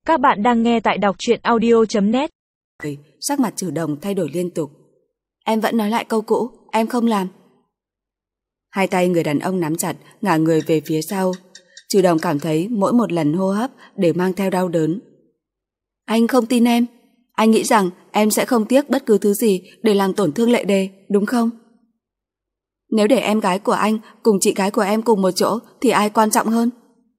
Các bạn đang nghe tại đọc truyện audio.net. Sắc mặt Trừ Đồng thay đổi liên tục. Em vẫn nói lại câu cũ, em không làm. Hai tay người đàn ông nắm chặt, ngả người về phía sau. Trừ Đồng cảm thấy mỗi một lần hô hấp đều mang theo đau đớn. Anh không tin em. Anh nghĩ rằng em sẽ không tiếc bất cứ thứ gì để làm tổn thương Lệ Đề, đúng không? Nếu để em gái của anh cùng chị gái của em cùng một chỗ thì ai quan trọng hơn?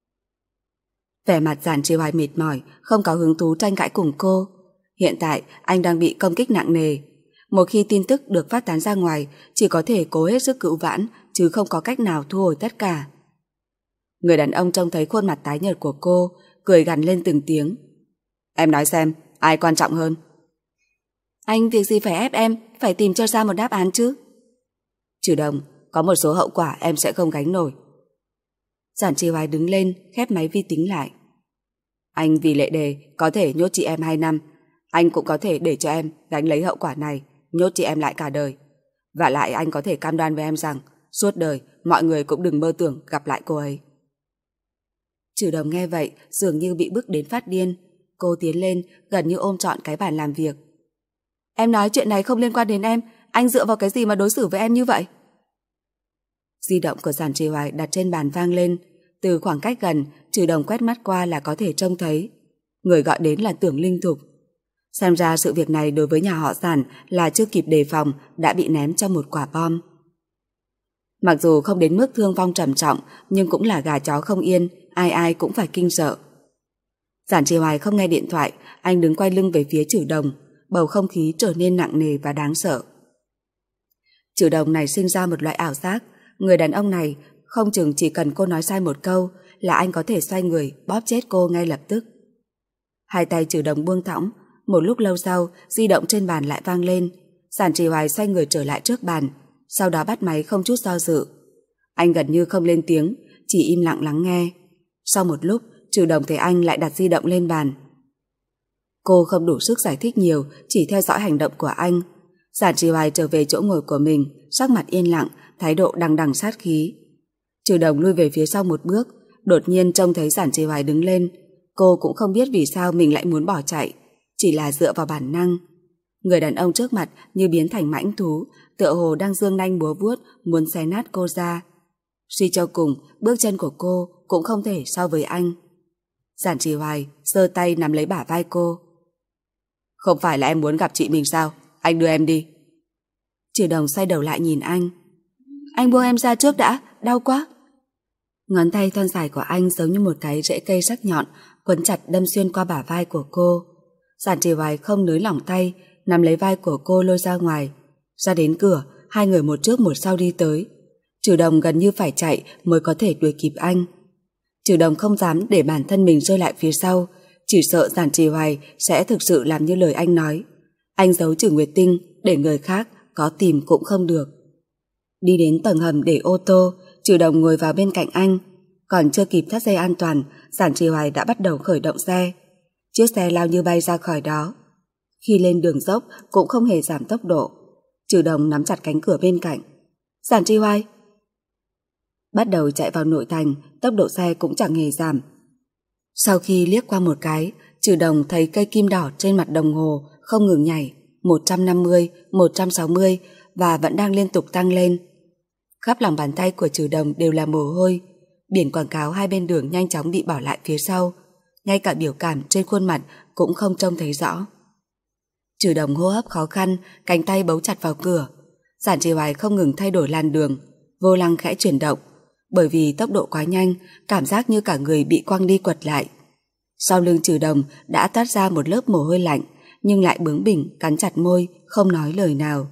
Vẻ mặt Giản Trì Hoài mệt mỏi, không có hứng thú tranh cãi cùng cô. Hiện tại anh đang bị công kích nặng nề. Một khi tin tức được phát tán ra ngoài, chỉ có thể cố hết sức cứu vãn, chứ không có cách nào thu hồi tất cả. Người đàn ông trông thấy khuôn mặt tái nhợt của cô, cười gằn lên từng tiếng. Em nói xem, ai quan trọng hơn? Anh việc gì phải ép em, phải tìm cho ra một đáp án chứ? Trừ Đồng, có một số hậu quả em sẽ không gánh nổi. Giản Trì Hoài đứng lên, khép máy vi tính lại. Anh vì Lệ Đề có thể nhốt chị em 2 năm, anh cũng có thể để cho em gánh lấy hậu quả này, nhốt chị em lại cả đời. Và lại anh có thể cam đoan với em rằng suốt đời mọi người cũng đừng mơ tưởng gặp lại cô ấy. Trừ Đồng nghe vậy dường như bị bức đến phát điên. Cô tiến lên gần như ôm trọn cái bàn làm việc. Em nói chuyện này không liên quan đến em, anh dựa vào cái gì mà đối xử với em như vậy? Di động của Giản Trì Hoài đặt trên bàn vang lên. Từ khoảng cách gần, Trừ Đồng quét mắt qua là có thể trông thấy. Người gọi đến là Tưởng Linh Thục. Xem ra sự việc này đối với nhà họ Giản là chưa kịp đề phòng, đã bị ném trong một quả bom. Mặc dù không đến mức thương vong trầm trọng, nhưng cũng là gà chó không yên, ai ai cũng phải kinh sợ. Giản Trì Hoài không nghe điện thoại, anh đứng quay lưng về phía Trừ Đồng, bầu không khí trở nên nặng nề và đáng sợ. Trừ Đồng này sinh ra một loại ảo giác, người đàn ông này không chừng chỉ cần cô nói sai một câu là anh có thể xoay người bóp chết cô ngay lập tức. Hai tay Trừ Đồng buông thõng, một lúc lâu sau di động trên bàn lại vang lên. Giản Trì Hoài xoay người trở lại trước bàn, sau đó bắt máy không chút do dự. Anh gần như không lên tiếng, chỉ im lặng lắng nghe. Sau một lúc, Trừ Đồng thấy anh lại đặt di động lên bàn. Cô không đủ sức giải thích nhiều, chỉ theo dõi hành động của anh. Giản Trì Hoài trở về chỗ ngồi của mình, sắc mặt yên lặng, thái độ đằng đằng sát khí. Trừ Đồng lui về phía sau một bước, đột nhiên trông thấy Giản Trì Hoài đứng lên. Cô cũng không biết vì sao mình lại muốn bỏ chạy, chỉ là dựa vào bản năng. Người đàn ông trước mặt như biến thành mãnh thú, tựa hồ đang giương nanh búa vuốt muốn xé nát cô ra. Suy cho cùng, bước chân của cô cũng không thể so với anh. Giản Trì Hoài giơ tay nắm lấy bả vai cô. Không phải là em muốn gặp chị mình sao? Anh đưa em đi. Trừ Đồng xoay đầu lại nhìn anh. Anh buông em ra trước đã, đau quá. Ngón tay thon dài của anh giống như một cái rễ cây sắc nhọn, quấn chặt đâm xuyên qua bả vai của cô. Giản Trì Hoài không nới lỏng tay, nắm lấy vai của cô lôi ra ngoài. Ra đến cửa, hai người một trước một sau đi tới. Trừ Đồng gần như phải chạy mới có thể đuổi kịp anh. Trừ Đồng không dám để bản thân mình rơi lại phía sau, chỉ sợ Giản Trì Hoài sẽ thực sự làm như lời anh nói. Anh giấu Trừ Nguyệt Tinh để người khác có tìm cũng không được. Đi đến tầng hầm để ô tô, Trừ Đồng ngồi vào bên cạnh anh. Còn chưa kịp thắt dây an toàn, Giản Trì Hoài đã bắt đầu khởi động xe. Chiếc xe lao như bay ra khỏi đó. Khi lên đường dốc cũng không hề giảm tốc độ. Trừ Đồng nắm chặt cánh cửa bên cạnh. Giản Trì Hoài. Bắt đầu chạy vào nội thành, tốc độ xe cũng chẳng hề giảm. Sau khi liếc qua một cái, Trừ Đồng thấy cây kim đỏ trên mặt đồng hồ không ngừng nhảy, 150, 160 và vẫn đang liên tục tăng lên. Khắp lòng bàn tay của Trừ Đồng đều là mồ hôi. Biển quảng cáo hai bên đường nhanh chóng bị bỏ lại phía sau. Ngay cả biểu cảm trên khuôn mặt cũng không trông thấy rõ. Trừ Đồng hô hấp khó khăn, cánh tay bấu chặt vào cửa. Giản Trì Hoài không ngừng thay đổi làn đường, vô lăng khẽ chuyển động. Bởi vì tốc độ quá nhanh, cảm giác như cả người bị quăng đi quật lại. Sau lưng Trừ Đồng đã toát ra một lớp mồ hôi lạnh, nhưng lại bướng bỉnh cắn chặt môi, không nói lời nào.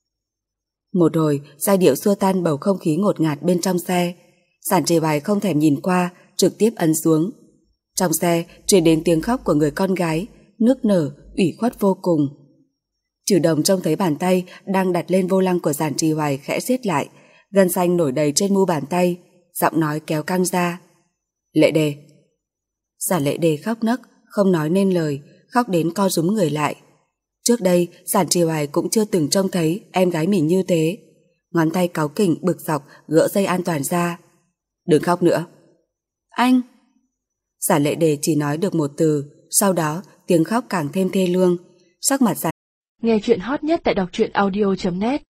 Một hồi, giai điệu xua tan bầu không khí ngột ngạt bên trong xe. Giản Trì Hoài không thèm nhìn qua, trực tiếp ấn xuống. Trong xe truyền đến tiếng khóc của người con gái, nức nở, ủy khuất vô cùng. Trừ Đồng trông thấy bàn tay đang đặt lên vô lăng của Giản Trì Hoài khẽ siết lại, gân xanh nổi đầy trên mu bàn tay, giọng nói kéo căng ra. Lệ Đề. Giản Lệ Đề khóc nấc, không nói nên lời, khóc đến co rúm người lại. Trước đây, Giản Trì Hoài cũng chưa từng trông thấy em gái mình như thế. Ngón tay cáu kỉnh bực dọc gỡ dây an toàn ra. Đừng khóc nữa. Anh. Giản Lệ Đề chỉ nói được một từ, sau đó tiếng khóc càng thêm thê lương. Sắc mặt Giản Nghe chuyện hot nhất tại đọc truyện audio.net